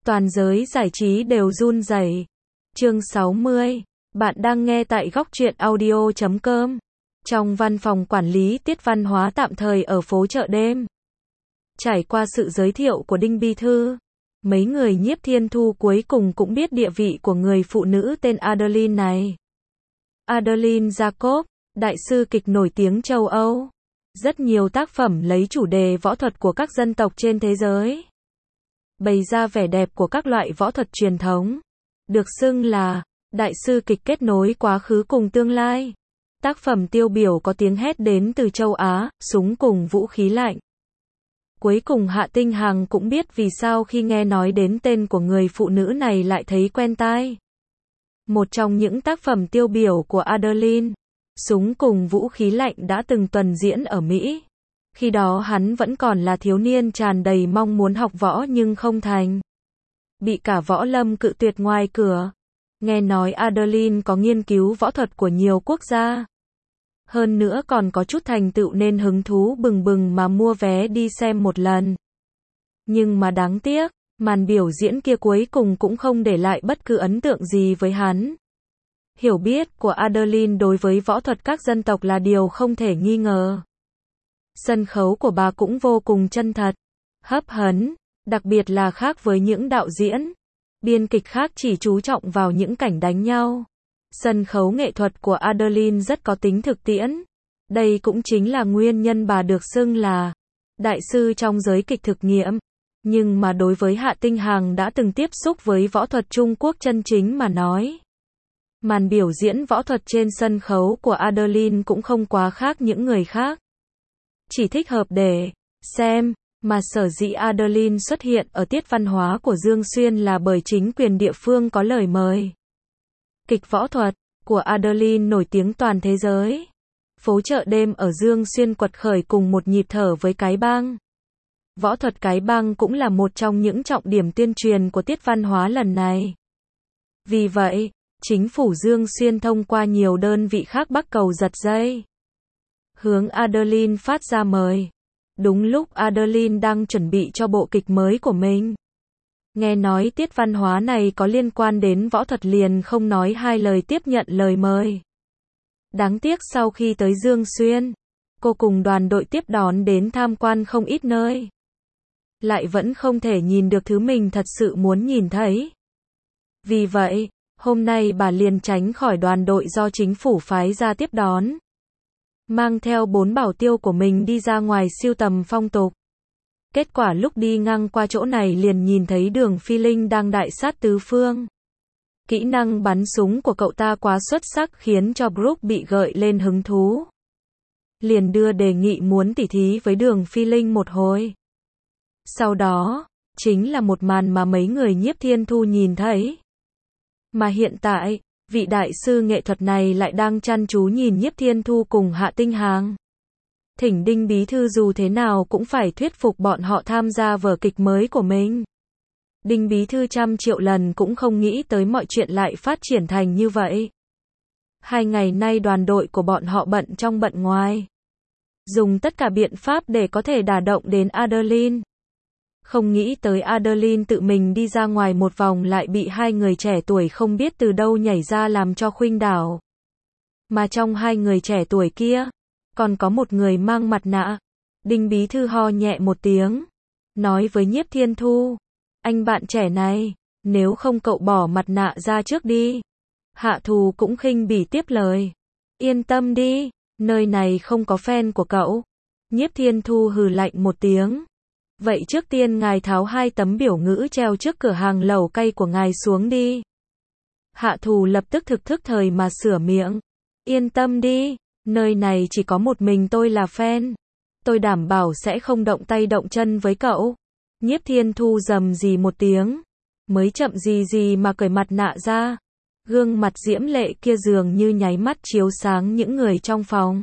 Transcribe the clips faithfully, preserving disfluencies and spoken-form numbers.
Toàn giới giải trí đều run rẩy. Chương sáu mươi. Bạn đang nghe tại góc truyện audio chấm com. Trong văn phòng quản lý Tiết Văn Hóa tạm thời ở phố chợ đêm. Trải qua sự giới thiệu của Đinh Bí Thư, mấy người Nhiếp Thiên Thu cuối cùng cũng biết địa vị của người phụ nữ tên Adeline này. Adeline Jacob, đại sư kịch nổi tiếng châu Âu. Rất nhiều tác phẩm lấy chủ đề võ thuật của các dân tộc trên thế giới, bày ra vẻ đẹp của các loại võ thuật truyền thống. Được xưng là đại sư kịch kết nối quá khứ cùng tương lai. Tác phẩm tiêu biểu có tiếng hét đến từ châu Á, Súng cùng vũ khí lạnh. Cuối cùng Hạ Tinh Hằng cũng biết vì sao khi nghe nói đến tên của người phụ nữ này lại thấy quen tai. Một trong những tác phẩm tiêu biểu của Adeline, Súng cùng vũ khí lạnh đã từng tuần diễn ở Mỹ. Khi đó hắn vẫn còn là thiếu niên tràn đầy mong muốn học võ nhưng không thành. Bị cả võ lâm cự tuyệt ngoài cửa. Nghe nói Adeline có nghiên cứu võ thuật của nhiều quốc gia. Hơn nữa còn có chút thành tựu nên hứng thú bừng bừng mà mua vé đi xem một lần. Nhưng mà đáng tiếc, màn biểu diễn kia cuối cùng cũng không để lại bất cứ ấn tượng gì với hắn. Hiểu biết của Adeline đối với võ thuật các dân tộc là điều không thể nghi ngờ. Sân khấu của bà cũng vô cùng chân thật, hấp hấn, đặc biệt là khác với những đạo diễn, biên kịch khác chỉ chú trọng vào những cảnh đánh nhau. Sân khấu nghệ thuật của Adeline rất có tính thực tiễn. Đây cũng chính là nguyên nhân bà được xưng là đại sư trong giới kịch thực nghiệm. Nhưng mà đối với Hạ Tinh Hằng đã từng tiếp xúc với võ thuật Trung Quốc chân chính mà nói, màn biểu diễn võ thuật trên sân khấu của Adeline cũng không quá khác những người khác. Chỉ thích hợp để xem, mà sở dĩ Adeline xuất hiện ở tiết văn hóa của Dương Xuyên là bởi chính quyền địa phương có lời mời. Kịch võ thuật của Adeline nổi tiếng toàn thế giới. Phố chợ đêm ở Dương Xuyên quật khởi cùng một nhịp thở với cái bang. Võ thuật cái bang cũng là một trong những trọng điểm tuyên truyền của tiết văn hóa lần này. Vì vậy, chính phủ Dương Xuyên thông qua nhiều đơn vị khác bắt cầu giật dây, hướng Adeline phát ra mời. Đúng lúc Adeline đang chuẩn bị cho bộ kịch mới của mình. Nghe nói tiết văn hóa này có liên quan đến võ thuật liền không nói hai lời tiếp nhận lời mời. Đáng tiếc sau khi tới Dương Xuyên, cô cùng đoàn đội tiếp đón đến tham quan không ít nơi, lại vẫn không thể nhìn được thứ mình thật sự muốn nhìn thấy. Vì vậy, hôm nay bà liền tránh khỏi đoàn đội do chính phủ phái ra tiếp đón, mang theo bốn bảo tiêu của mình đi ra ngoài sưu tầm phong tục. Kết quả lúc đi ngang qua chỗ này liền nhìn thấy Đường Phi Linh đang đại sát tứ phương. Kỹ năng bắn súng của cậu ta quá xuất sắc khiến cho Brooke bị gợi lên hứng thú. Liền đưa đề nghị muốn tỉ thí với Đường Phi Linh một hồi. Sau đó, chính là một màn mà mấy người Nhiếp Thiên Thu nhìn thấy. Mà hiện tại, vị đại sư nghệ thuật này lại đang chăm chú nhìn Nhiếp Thiên Thu cùng Hạ Tinh Hằng. Thỉnh Đinh Bí Thư dù thế nào cũng phải thuyết phục bọn họ tham gia vở kịch mới của mình. Đinh Bí Thư trăm triệu lần cũng không nghĩ tới mọi chuyện lại phát triển thành như vậy. Hai ngày nay đoàn đội của bọn họ bận trong bận ngoài, dùng tất cả biện pháp để có thể đả động đến Adeline. Không nghĩ tới Adeline tự mình đi ra ngoài một vòng lại bị hai người trẻ tuổi không biết từ đâu nhảy ra làm cho khuynh đảo. Mà trong hai người trẻ tuổi kia, còn có một người mang mặt nạ. Đinh Bí Thư ho nhẹ một tiếng, nói với Nhiếp Thiên Thu, anh bạn trẻ này, nếu không cậu bỏ mặt nạ ra trước đi. Hạ Thù cũng khinh bỉ tiếp lời, yên tâm đi, nơi này không có fan của cậu. Nhiếp Thiên Thu hừ lạnh một tiếng, vậy trước tiên ngài tháo hai tấm biểu ngữ treo trước cửa hàng lẩu cay của ngài xuống đi. Hạ Thù lập tức thực thức thời mà sửa miệng, yên tâm đi, nơi này chỉ có một mình tôi là fan. Tôi đảm bảo sẽ không động tay động chân với cậu. Nhiếp Thiên Thu rầm rì một tiếng, mới chậm gì gì mà cởi mặt nạ ra. Gương mặt diễm lệ kia dường như nháy mắt chiếu sáng những người trong phòng.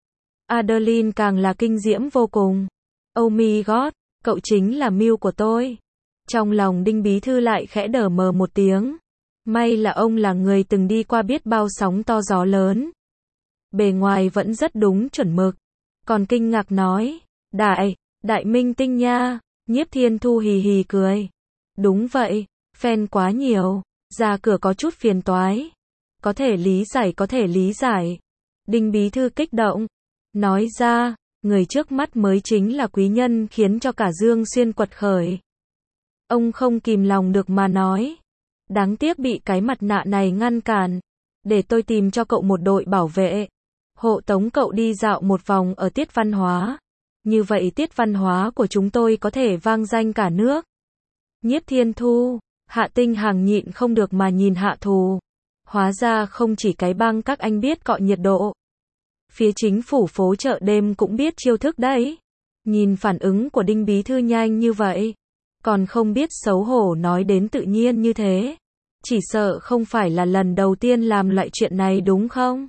Adeline càng là kinh diễm vô cùng. Oh my god, cậu chính là Mưu của tôi. Trong lòng Đinh Bí Thư lại khẽ đờ mờ một tiếng. May là ông là người từng đi qua biết bao sóng to gió lớn. Bề ngoài vẫn rất đúng chuẩn mực. Còn kinh ngạc nói, đại, đại minh tinh nha. Nhiếp Thiên Thu hì hì cười. Đúng vậy, fan quá nhiều, ra cửa có chút phiền toái. Có thể lý giải có thể lý giải. Đinh bí thư kích động. Nói ra, người trước mắt mới chính là quý nhân khiến cho cả Dương Xuyên quật khởi. Ông không kìm lòng được mà nói. Đáng tiếc bị cái mặt nạ này ngăn cản. Để tôi tìm cho cậu một đội bảo vệ. Hộ tống cậu đi dạo một vòng ở tiết văn hóa. Như vậy tiết văn hóa của chúng tôi có thể vang danh cả nước. Nhiếp Thiên Thu, Hạ Tinh Hằng nhịn không được mà nhìn Hạ Thù. Hóa ra không chỉ cái băng các anh biết cọ nhiệt độ. Phía chính phủ phố chợ đêm cũng biết chiêu thức đấy. Nhìn phản ứng của Đinh bí thư nhanh như vậy. Còn không biết xấu hổ nói đến tự nhiên như thế. Chỉ sợ không phải là lần đầu tiên làm loại chuyện này đúng không?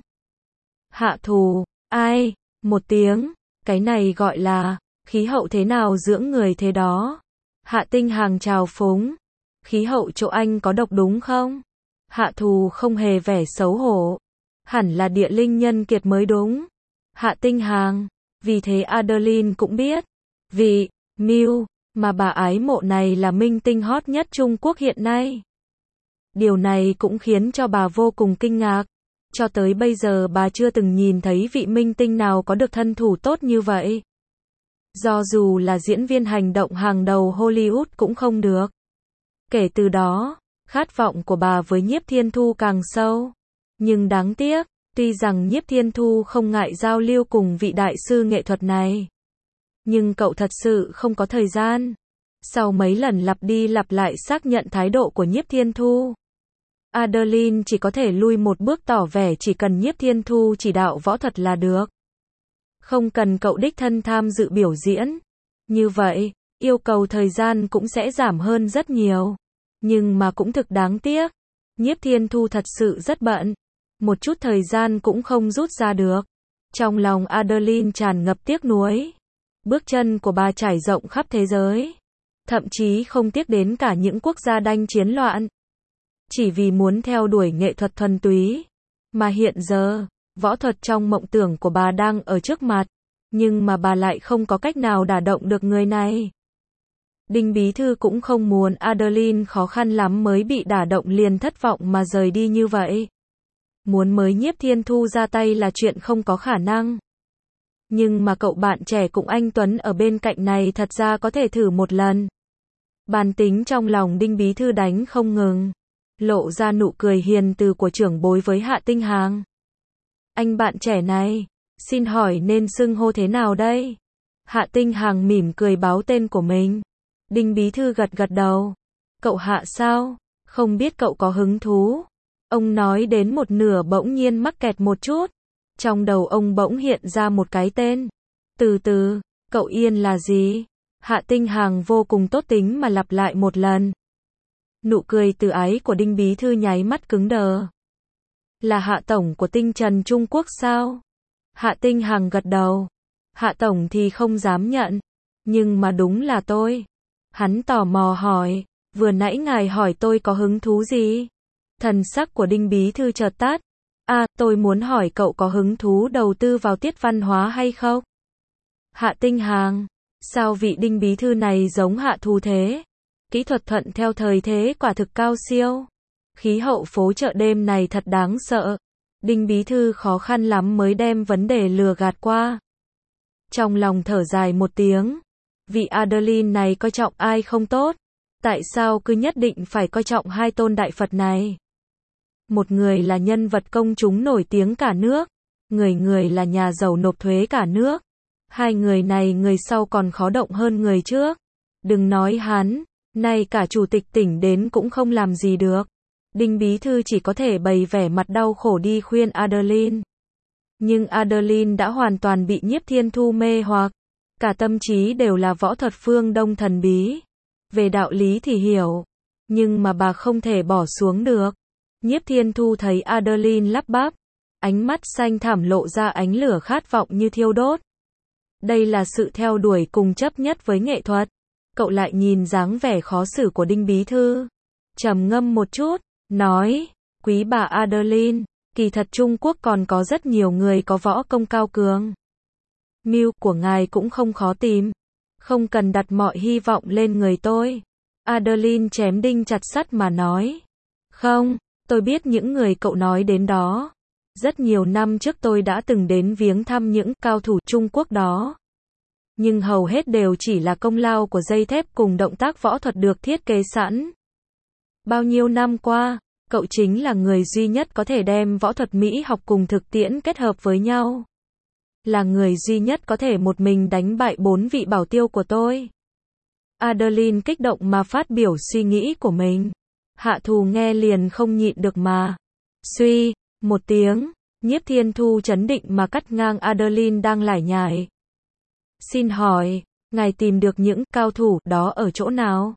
Hạ Thù, ai? Một tiếng. Cái này gọi là, khí hậu thế nào dưỡng người thế đó. Hạ Tinh Hằng chào phúng. Khí hậu chỗ anh có độc đúng không? Hạ Thù không hề vẻ xấu hổ. Hẳn là địa linh nhân kiệt mới đúng. Hạ Tinh Hằng, vì thế Adeline cũng biết. Vì, Miu, mà bà ái mộ này là minh tinh hot nhất Trung Quốc hiện nay. Điều này cũng khiến cho bà vô cùng kinh ngạc. Cho tới bây giờ bà chưa từng nhìn thấy vị minh tinh nào có được thân thủ tốt như vậy. Do dù là diễn viên hành động hàng đầu Hollywood cũng không được. Kể từ đó, khát vọng của bà với Nhiếp Thiên Thu càng sâu. Nhưng đáng tiếc, tuy rằng Nhiếp Thiên Thu không ngại giao lưu cùng vị đại sư nghệ thuật này. Nhưng cậu thật sự không có thời gian. Sau mấy lần lặp đi lặp lại xác nhận thái độ của Nhiếp Thiên Thu, Adeline chỉ có thể lui một bước tỏ vẻ chỉ cần Nhiếp Thiên Thu chỉ đạo võ thuật là được. Không cần cậu đích thân tham dự biểu diễn. Như vậy, yêu cầu thời gian cũng sẽ giảm hơn rất nhiều. Nhưng mà cũng thực đáng tiếc. Nhiếp Thiên Thu thật sự rất bận. Một chút thời gian cũng không rút ra được. Trong lòng Adeline tràn ngập tiếc nuối. Bước chân của bà trải rộng khắp thế giới. Thậm chí không tiếc đến cả những quốc gia đanh chiến loạn. Chỉ vì muốn theo đuổi nghệ thuật thuần túy. Mà hiện giờ, võ thuật trong mộng tưởng của bà đang ở trước mặt. Nhưng mà bà lại không có cách nào đả động được người này. Đinh bí thư cũng không muốn Adeline khó khăn lắm mới bị đả động liền thất vọng mà rời đi như vậy. Muốn mới Nhiếp Thiên Thu ra tay là chuyện không có khả năng. Nhưng mà cậu bạn trẻ cùng anh Tuấn ở bên cạnh này thật ra có thể thử một lần. Bản tính trong lòng Đinh bí thư đánh không ngừng. Lộ ra nụ cười hiền từ của trưởng bối với Hạ Tinh Hằng. Anh bạn trẻ này, xin hỏi nên xưng hô thế nào đây? Hạ Tinh Hằng mỉm cười báo tên của mình. Đinh bí thư gật gật đầu. Cậu Hạ sao? Không biết cậu có hứng thú. Ông nói đến một nửa bỗng nhiên mắc kẹt một chút. Trong đầu ông bỗng hiện ra một cái tên. Từ từ, cậu Yên là gì? Hạ Tinh Hằng vô cùng tốt tính mà lặp lại một lần. Nụ cười từ ái của Đinh bí thư nháy mắt cứng đờ. Là Hạ Tổng của Tinh Trần Trung Quốc sao? Hạ Tinh Hằng gật đầu. Hạ Tổng thì không dám nhận. Nhưng mà đúng là tôi. Hắn tò mò hỏi. Vừa nãy ngài hỏi tôi có hứng thú gì? Thần sắc của Đinh bí thư chợt tắt. À, tôi muốn hỏi cậu có hứng thú đầu tư vào tiết văn hóa hay không? Hạ Tinh Hằng. Sao vị Đinh bí thư này giống Hạ Thù thế? Kỹ thuật thuận theo thời thế quả thực cao siêu. Khí hậu phố chợ đêm này thật đáng sợ. Đinh bí thư khó khăn lắm mới đem vấn đề lừa gạt qua. Trong lòng thở dài một tiếng. Vị Adeline này coi trọng ai không tốt. Tại sao cứ nhất định phải coi trọng hai tôn đại Phật này? Một người là nhân vật công chúng nổi tiếng cả nước. Người người là nhà giàu nộp thuế cả nước. Hai người này người sau còn khó động hơn người trước. Đừng nói hắn. Nay cả chủ tịch tỉnh đến cũng không làm gì được. Đinh bí thư chỉ có thể bày vẻ mặt đau khổ đi khuyên Adeline. Nhưng Adeline đã hoàn toàn bị Nhiếp Thiên Thu mê hoặc. Cả tâm trí đều là võ thuật phương Đông thần bí. Về đạo lý thì hiểu. Nhưng mà bà không thể bỏ xuống được. Nhiếp Thiên Thu thấy Adeline lắp bắp. Ánh mắt xanh thẳm lộ ra ánh lửa khát vọng như thiêu đốt. Đây là sự theo đuổi cùng chấp nhất với nghệ thuật. Cậu lại nhìn dáng vẻ khó xử của Đinh bí thư. Trầm ngâm một chút, nói, quý bà Adeline, kỳ thật Trung Quốc còn có rất nhiều người có võ công cao cường. Mưu của ngài cũng không khó tìm. Không cần đặt mọi hy vọng lên người tôi. Adeline chém đinh chặt sắt mà nói. Không, tôi biết những người cậu nói đến đó. Rất nhiều năm trước tôi đã từng đến viếng thăm những cao thủ Trung Quốc đó. Nhưng hầu hết đều chỉ là công lao của dây thép cùng động tác võ thuật được thiết kế sẵn. Bao nhiêu năm qua, cậu chính là người duy nhất có thể đem võ thuật Mỹ học cùng thực tiễn kết hợp với nhau. Là người duy nhất có thể một mình đánh bại bốn vị bảo tiêu của tôi. Adeline kích động mà phát biểu suy nghĩ của mình. Hạ Thù nghe liền không nhịn được mà. Suy, một tiếng, Nhiếp Thiên Thu trấn định mà cắt ngang Adeline đang lải nhải. Xin hỏi, ngài tìm được những cao thủ đó ở chỗ nào?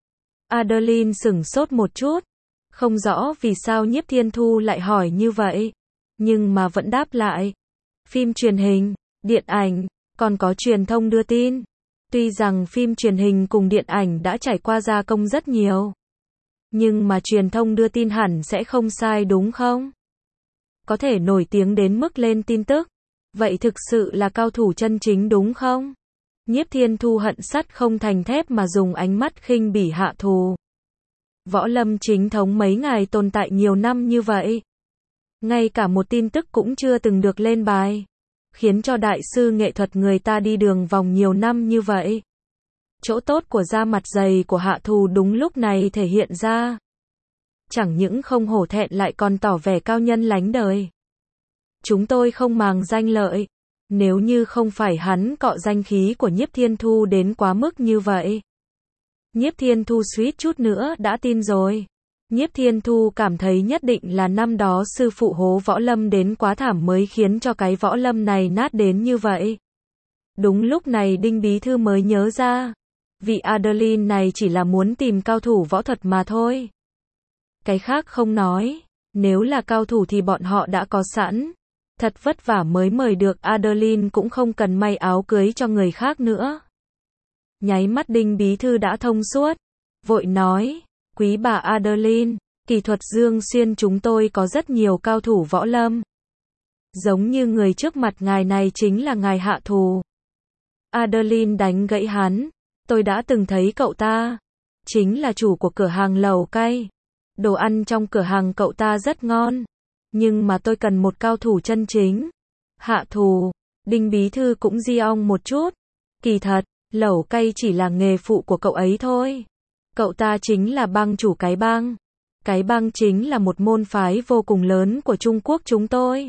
Adeline sửng sốt một chút. Không rõ vì sao Nhiếp Thiên Thu lại hỏi như vậy. Nhưng mà vẫn đáp lại. Phim truyền hình, điện ảnh, còn có truyền thông đưa tin. Tuy rằng phim truyền hình cùng điện ảnh đã trải qua gia công rất nhiều. Nhưng mà truyền thông đưa tin hẳn sẽ không sai đúng không? Có thể nổi tiếng đến mức lên tin tức. Vậy thực sự là cao thủ chân chính đúng không? Nhiếp Thiên Thu hận sắt không thành thép mà dùng ánh mắt khinh bỉ Hạ Thù. Võ lâm chính thống mấy ngày tồn tại nhiều năm như vậy. Ngay cả một tin tức cũng chưa từng được lên bài. Khiến cho đại sư nghệ thuật người ta đi đường vòng nhiều năm như vậy. Chỗ tốt của da mặt dày của Hạ Thù đúng lúc này thể hiện ra. Chẳng những không hổ thẹn lại còn tỏ vẻ cao nhân lánh đời. Chúng tôi không màng danh lợi. Nếu như không phải hắn cọ danh khí của Nhiếp Thiên Thu đến quá mức như vậy. Nhiếp Thiên Thu suýt chút nữa đã tin rồi. Nhiếp Thiên Thu cảm thấy nhất định là năm đó sư phụ hố võ lâm đến quá thảm mới khiến cho cái võ lâm này nát đến như vậy. Đúng lúc này Đinh Bí Thư mới nhớ ra. Vị Adeline này chỉ là muốn tìm cao thủ võ thuật mà thôi. Cái khác không nói. Nếu là cao thủ thì bọn họ đã có sẵn. Thật vất vả mới mời được Adeline cũng không cần may áo cưới cho người khác nữa. Nháy mắt Đinh Bí Thư đã thông suốt. Vội nói. Quý bà Adeline, kỳ thuật Dương Xuyên chúng tôi có rất nhiều cao thủ võ lâm. Giống như người trước mặt ngài này chính là ngài Hạ Thù. Adeline đánh gãy hắn. Tôi đã từng thấy cậu ta. Chính là chủ của cửa hàng lẩu cay. Đồ ăn trong cửa hàng cậu ta rất ngon. Nhưng mà tôi cần một cao thủ chân chính. Hạ Thù, Đinh Bí Thư cũng di ong một chút. Kỳ thật, lẩu cay chỉ là nghề phụ của cậu ấy thôi. Cậu ta chính là bang chủ cái bang. Cái bang chính là một môn phái vô cùng lớn của Trung Quốc chúng tôi.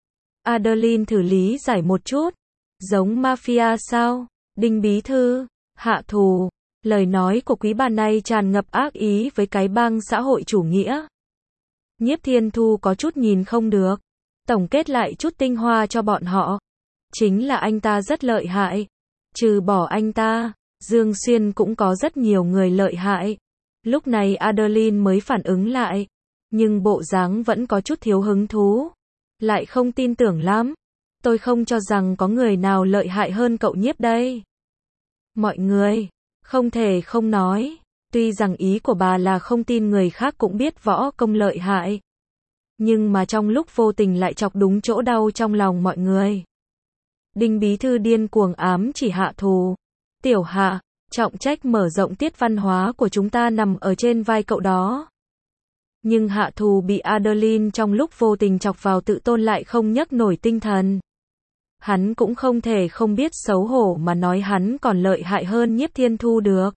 Adeline thử lý giải một chút. Giống mafia sao? Đinh Bí Thư, Hạ Thù. Lời nói của quý bà này tràn ngập ác ý với cái bang xã hội chủ nghĩa. Nhiếp Thiên Thu có chút nhìn không được. Tổng kết lại chút tinh hoa cho bọn họ. Chính là anh ta rất lợi hại. Trừ bỏ anh ta, Dương Xuyên cũng có rất nhiều người lợi hại. Lúc này Adeline mới phản ứng lại. Nhưng bộ dáng vẫn có chút thiếu hứng thú. Lại không tin tưởng lắm. Tôi không cho rằng có người nào lợi hại hơn cậu Nhiếp đây. Mọi người, không thể không nói. Tuy rằng ý của bà là không tin người khác cũng biết võ công lợi hại. Nhưng mà trong lúc vô tình lại chọc đúng chỗ đau trong lòng mọi người. Đinh Bí Thư điên cuồng ám chỉ Hạ Thù. Tiểu Hạ, trọng trách mở rộng tiết văn hóa của chúng ta nằm ở trên vai cậu đó. Nhưng Hạ Thù bị Adeline trong lúc vô tình chọc vào tự tôn lại không nhấc nổi tinh thần. Hắn cũng không thể không biết xấu hổ mà nói hắn còn lợi hại hơn Nhiếp Thiên Thu được.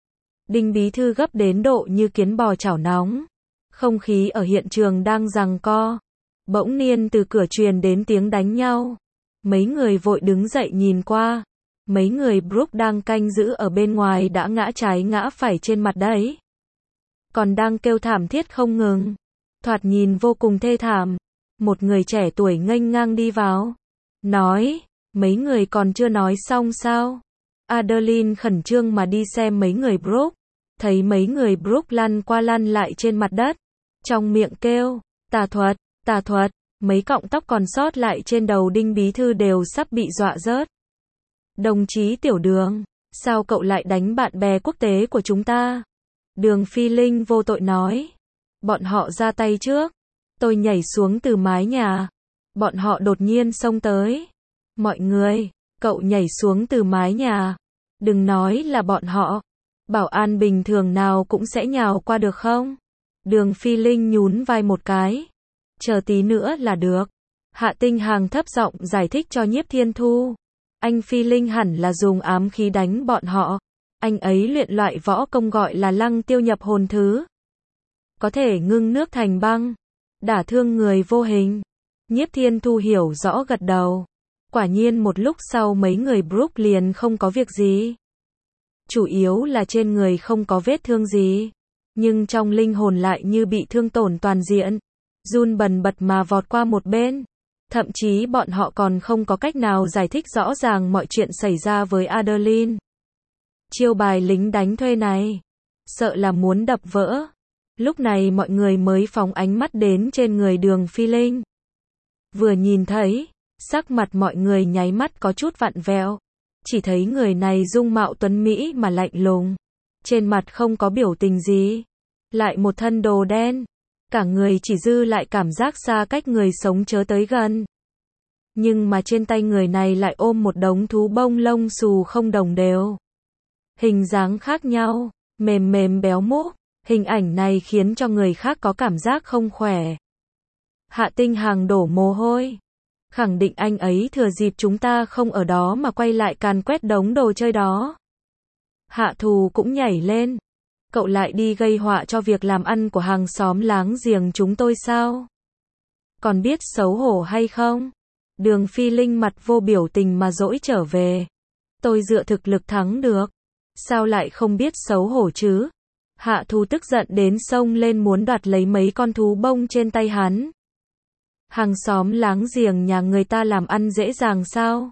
Đinh Bí Thư gấp đến độ như kiến bò chảo nóng. Không khí ở hiện trường đang giằng co. Bỗng nhiên từ cửa truyền đến tiếng đánh nhau. Mấy người vội đứng dậy nhìn qua. Mấy người Brooke đang canh giữ ở bên ngoài đã ngã trái ngã phải trên mặt đấy. Còn đang kêu thảm thiết không ngừng. Thoạt nhìn vô cùng thê thảm. Một người trẻ tuổi nghênh ngang đi vào. Nói, mấy người còn chưa nói xong sao? Adeline khẩn trương mà đi xem mấy người Brooke. Thấy mấy người Brooke lăn qua lăn lại trên mặt đất. Trong miệng kêu, tà thuật, tà thuật. Mấy cọng tóc còn sót lại trên đầu Đinh Bí Thư đều sắp bị dọa rớt. Đồng chí Tiểu Đường, sao cậu lại đánh bạn bè quốc tế của chúng ta? Đường Phi Linh vô tội nói. Bọn họ ra tay trước. Tôi nhảy xuống từ mái nhà. Bọn họ đột nhiên xông tới. Mọi người, cậu nhảy xuống từ mái nhà. Đừng nói là bọn họ. Bảo an bình thường nào cũng sẽ nhào qua được không? Đường Phi Linh nhún vai một cái. Chờ tí nữa là được. Hạ Tinh Hằng thấp giọng giải thích cho Nhiếp Thiên Thu. Anh Phi Linh hẳn là dùng ám khí đánh bọn họ. Anh ấy luyện loại võ công gọi là lăng tiêu nhập hồn thứ. Có thể ngưng nước thành băng, đả thương người vô hình. Nhiếp Thiên Thu hiểu rõ gật đầu. Quả nhiên một lúc sau mấy người Brook liền không có việc gì. Chủ yếu là trên người không có vết thương gì. Nhưng trong linh hồn lại như bị thương tổn toàn diện. Run bần bật mà vọt qua một bên. Thậm chí bọn họ còn không có cách nào giải thích rõ ràng mọi chuyện xảy ra với Adeline. Chiêu bài lính đánh thuê này, sợ là muốn đập vỡ. Lúc này mọi người mới phóng ánh mắt đến trên người Đường Phi Linh. Vừa nhìn thấy, sắc mặt mọi người nháy mắt có chút vặn vẹo. Chỉ thấy người này dung mạo tuấn mỹ mà lạnh lùng. Trên mặt không có biểu tình gì. Lại một thân đồ đen. Cả người chỉ dư lại cảm giác xa cách người sống chớ tới gần. Nhưng mà trên tay người này lại ôm một đống thú bông lông xù không đồng đều. Hình dáng khác nhau, mềm mềm béo múc. Hình ảnh này khiến cho người khác có cảm giác không khỏe. Hạ Tinh Hằng đổ mồ hôi. Khẳng định anh ấy thừa dịp chúng ta không ở đó mà quay lại càn quét đống đồ chơi đó. Hạ Thù cũng nhảy lên. Cậu lại đi gây họa cho việc làm ăn của hàng xóm láng giềng chúng tôi sao? Còn biết xấu hổ hay không? Đường Phi Linh mặt vô biểu tình mà dỗi trở về. Tôi dựa thực lực thắng được. Sao lại không biết xấu hổ chứ? Hạ Thù tức giận đến xông lên muốn đoạt lấy mấy con thú bông trên tay hắn. Hàng xóm láng giềng nhà người ta làm ăn dễ dàng sao?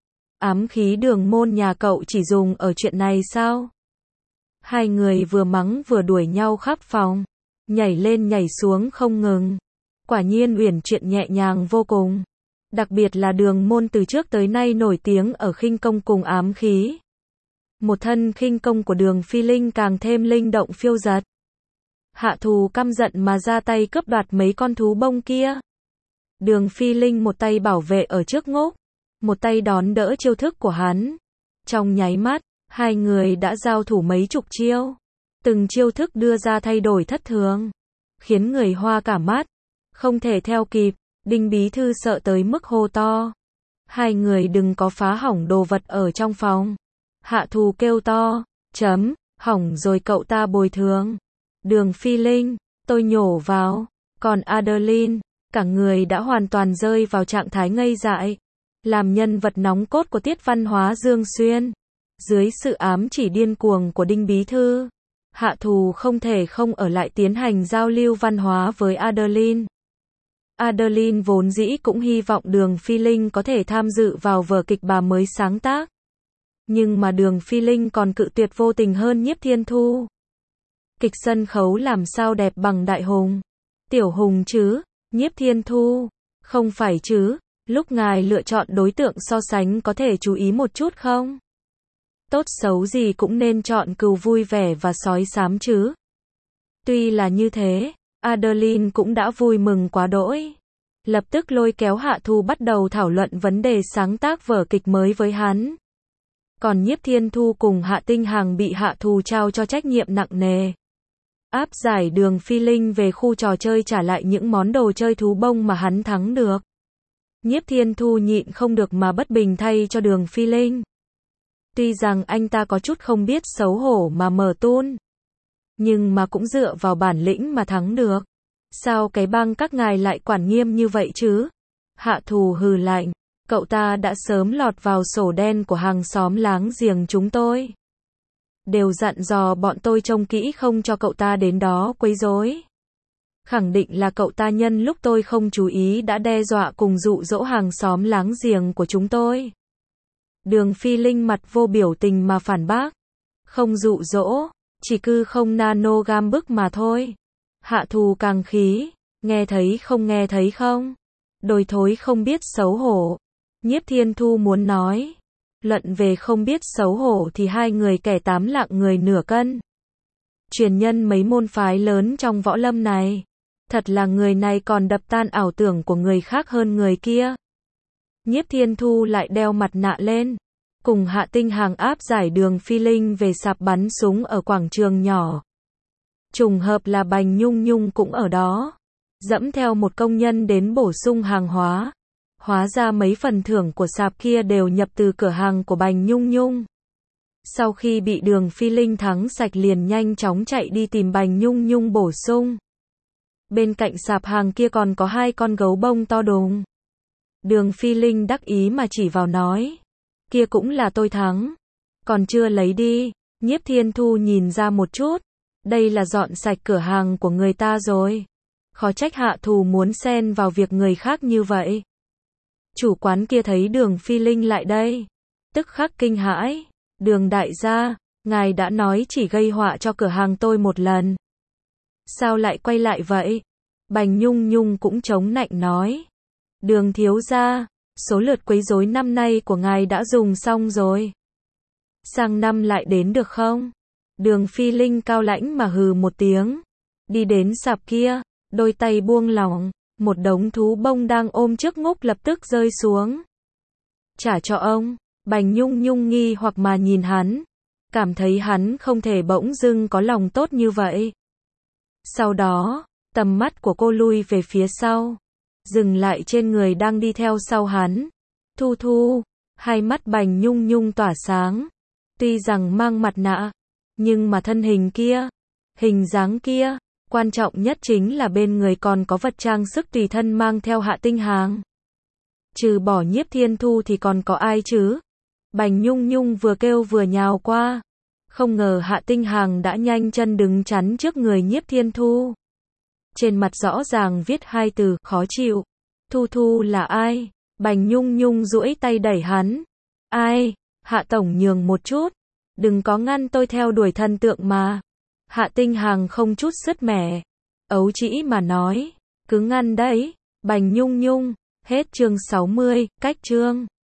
Ám khí Đường môn nhà cậu chỉ dùng ở chuyện này sao? Hai người vừa mắng vừa đuổi nhau khắp phòng, nhảy lên nhảy xuống không ngừng. Quả nhiên uyển chuyển nhẹ nhàng vô cùng. Đặc biệt là Đường môn từ trước tới nay nổi tiếng ở khinh công cùng ám khí. Một thân khinh công của Đường Phi Linh càng thêm linh động phiêu dật. Hạ Thù căm giận mà ra tay cướp đoạt mấy con thú bông kia. Đường Phi Linh một tay bảo vệ ở trước ngốc, một tay đón đỡ chiêu thức của hắn. Trong nháy mắt, hai người đã giao thủ mấy chục chiêu. Từng chiêu thức đưa ra thay đổi thất thường, khiến người hoa cả mắt. Không thể theo kịp, Đinh Bí Thư sợ tới mức hô to. Hai người đừng có phá hỏng đồ vật ở trong phòng. Hạ Thù kêu to, chấm, hỏng rồi cậu ta bồi thường. Đường Phi Linh, tôi nhổ vào. Còn Adeline, cả người đã hoàn toàn rơi vào trạng thái ngây dại. Làm nhân vật nóng cốt của tiết văn hóa Dương Xuyên. Dưới sự ám chỉ điên cuồng của Đinh Bí Thư, Hạ Thù không thể không ở lại tiến hành giao lưu văn hóa với Adeline. Adeline vốn dĩ cũng hy vọng Đường Phi Linh có thể tham dự vào vở kịch bà mới sáng tác. Nhưng mà Đường Phi Linh còn cự tuyệt vô tình hơn Nhiếp Thiên Thu. Kịch sân khấu làm sao đẹp bằng Đại Hùng. Tiểu Hùng chứ, Nhiếp Thiên Thu, không phải chứ, lúc ngài lựa chọn đối tượng so sánh có thể chú ý một chút không? Tốt xấu gì cũng nên chọn cừu vui vẻ và sói xám chứ. Tuy là như thế, Adeline cũng đã vui mừng quá đỗi. Lập tức lôi kéo Hạ Thù bắt đầu thảo luận vấn đề sáng tác vở kịch mới với hắn. Còn Nhiếp Thiên Thu cùng Hạ Tinh Hằng bị Hạ Thù trao cho trách nhiệm nặng nề. Áp giải Đường Phi Linh về khu trò chơi trả lại những món đồ chơi thú bông mà hắn thắng được. Nhiếp Thiên Thu nhịn không được mà bất bình thay cho Đường Phi Linh. Tuy rằng anh ta có chút không biết xấu hổ mà mở tun, nhưng mà cũng dựa vào bản lĩnh mà thắng được. Sao cái bang các ngài lại quản nghiêm như vậy chứ? Hạ Thù hừ lạnh, cậu ta đã sớm lọt vào sổ đen của hàng xóm láng giềng chúng tôi. Đều dặn dò bọn tôi trông kỹ không cho cậu ta đến đó quấy rối. Khẳng định là cậu ta nhân lúc tôi không chú ý đã đe dọa cùng dụ dỗ hàng xóm láng giềng của chúng tôi. Đường Phi Linh mặt vô biểu tình mà phản bác. Không dụ dỗ, chỉ cư không nano gam bức mà thôi. Hạ Thù càng khí, nghe thấy không nghe thấy không? Đồi thối không biết xấu hổ. Nhiếp Thiên Thu muốn nói. Luận về không biết xấu hổ thì hai người kẻ tám lạng người nửa cân. Truyền nhân mấy môn phái lớn trong võ lâm này. Thật là người này còn đập tan ảo tưởng của người khác hơn người kia. Nhiếp Thiên Thu lại đeo mặt nạ lên. cùng Hạ Tinh Hàng áp giải Đường Phi Linh về sạp bắn súng ở quảng trường nhỏ. Trùng hợp là Bành Nhung Nhung cũng ở đó, dẫm theo một công nhân đến bổ sung hàng hóa. Hóa ra mấy phần thưởng của sạp kia đều nhập từ cửa hàng của Bành Nhung Nhung. Sau khi bị Đường Phi Linh thắng sạch liền nhanh chóng chạy đi tìm Bành Nhung Nhung bổ sung. Bên cạnh sạp hàng kia còn có hai con gấu bông to đùng. Đường Phi Linh đắc ý mà chỉ vào nói, kia cũng là tôi thắng, còn chưa lấy đi. Nhiếp Thiên Thu nhìn ra một chút, đây là dọn sạch cửa hàng của người ta rồi. Khó trách Hạ Thù muốn xen vào việc người khác như vậy. Chủ quán kia thấy Đường Phi Linh lại đây, tức khắc kinh hãi, Đường đại gia, ngài đã nói chỉ gây họa cho cửa hàng tôi một lần. Sao lại quay lại vậy? Bành Nhung Nhung cũng chống nạnh nói, Đường thiếu gia, số lượt quấy rối năm nay của ngài đã dùng xong rồi. Sang năm lại đến được không? Đường Phi Linh cao lãnh mà hừ một tiếng, đi đến sạp kia, đôi tay buông lỏng, một đống thú bông đang ôm trước ngúc lập tức rơi xuống. Trả cho ông. Bành Nhung Nhung nghi hoặc mà nhìn hắn, cảm thấy hắn không thể bỗng dưng có lòng tốt như vậy. Sau đó, tầm mắt của cô lui về phía sau, dừng lại trên người đang đi theo sau hắn. Thu Thu, hai mắt Bành Nhung Nhung tỏa sáng, tuy rằng mang mặt nạ, nhưng mà thân hình kia, hình dáng kia, quan trọng nhất chính là bên người còn có vật trang sức tùy thân mang theo Hạ Tinh Hàng. Trừ bỏ Nhiếp Thiên Thu thì còn có ai chứ? Bành Nhung Nhung vừa kêu vừa nhào qua, không ngờ Hạ Tinh Hàng đã nhanh chân đứng chắn trước người Nhiếp Thiên Thu. Trên mặt rõ ràng viết hai từ, khó chịu. Thu Thu là ai? Bành Nhung Nhung duỗi tay đẩy hắn. Ai? Hạ tổng nhường một chút, đừng có ngăn tôi theo đuổi thần tượng mà. Hạ Tinh Hàng không chút sứt mẻ, ấu trĩ mà nói, cứ ngăn đấy. Bành Nhung Nhung. Hết chương sáu mươi, cách chương.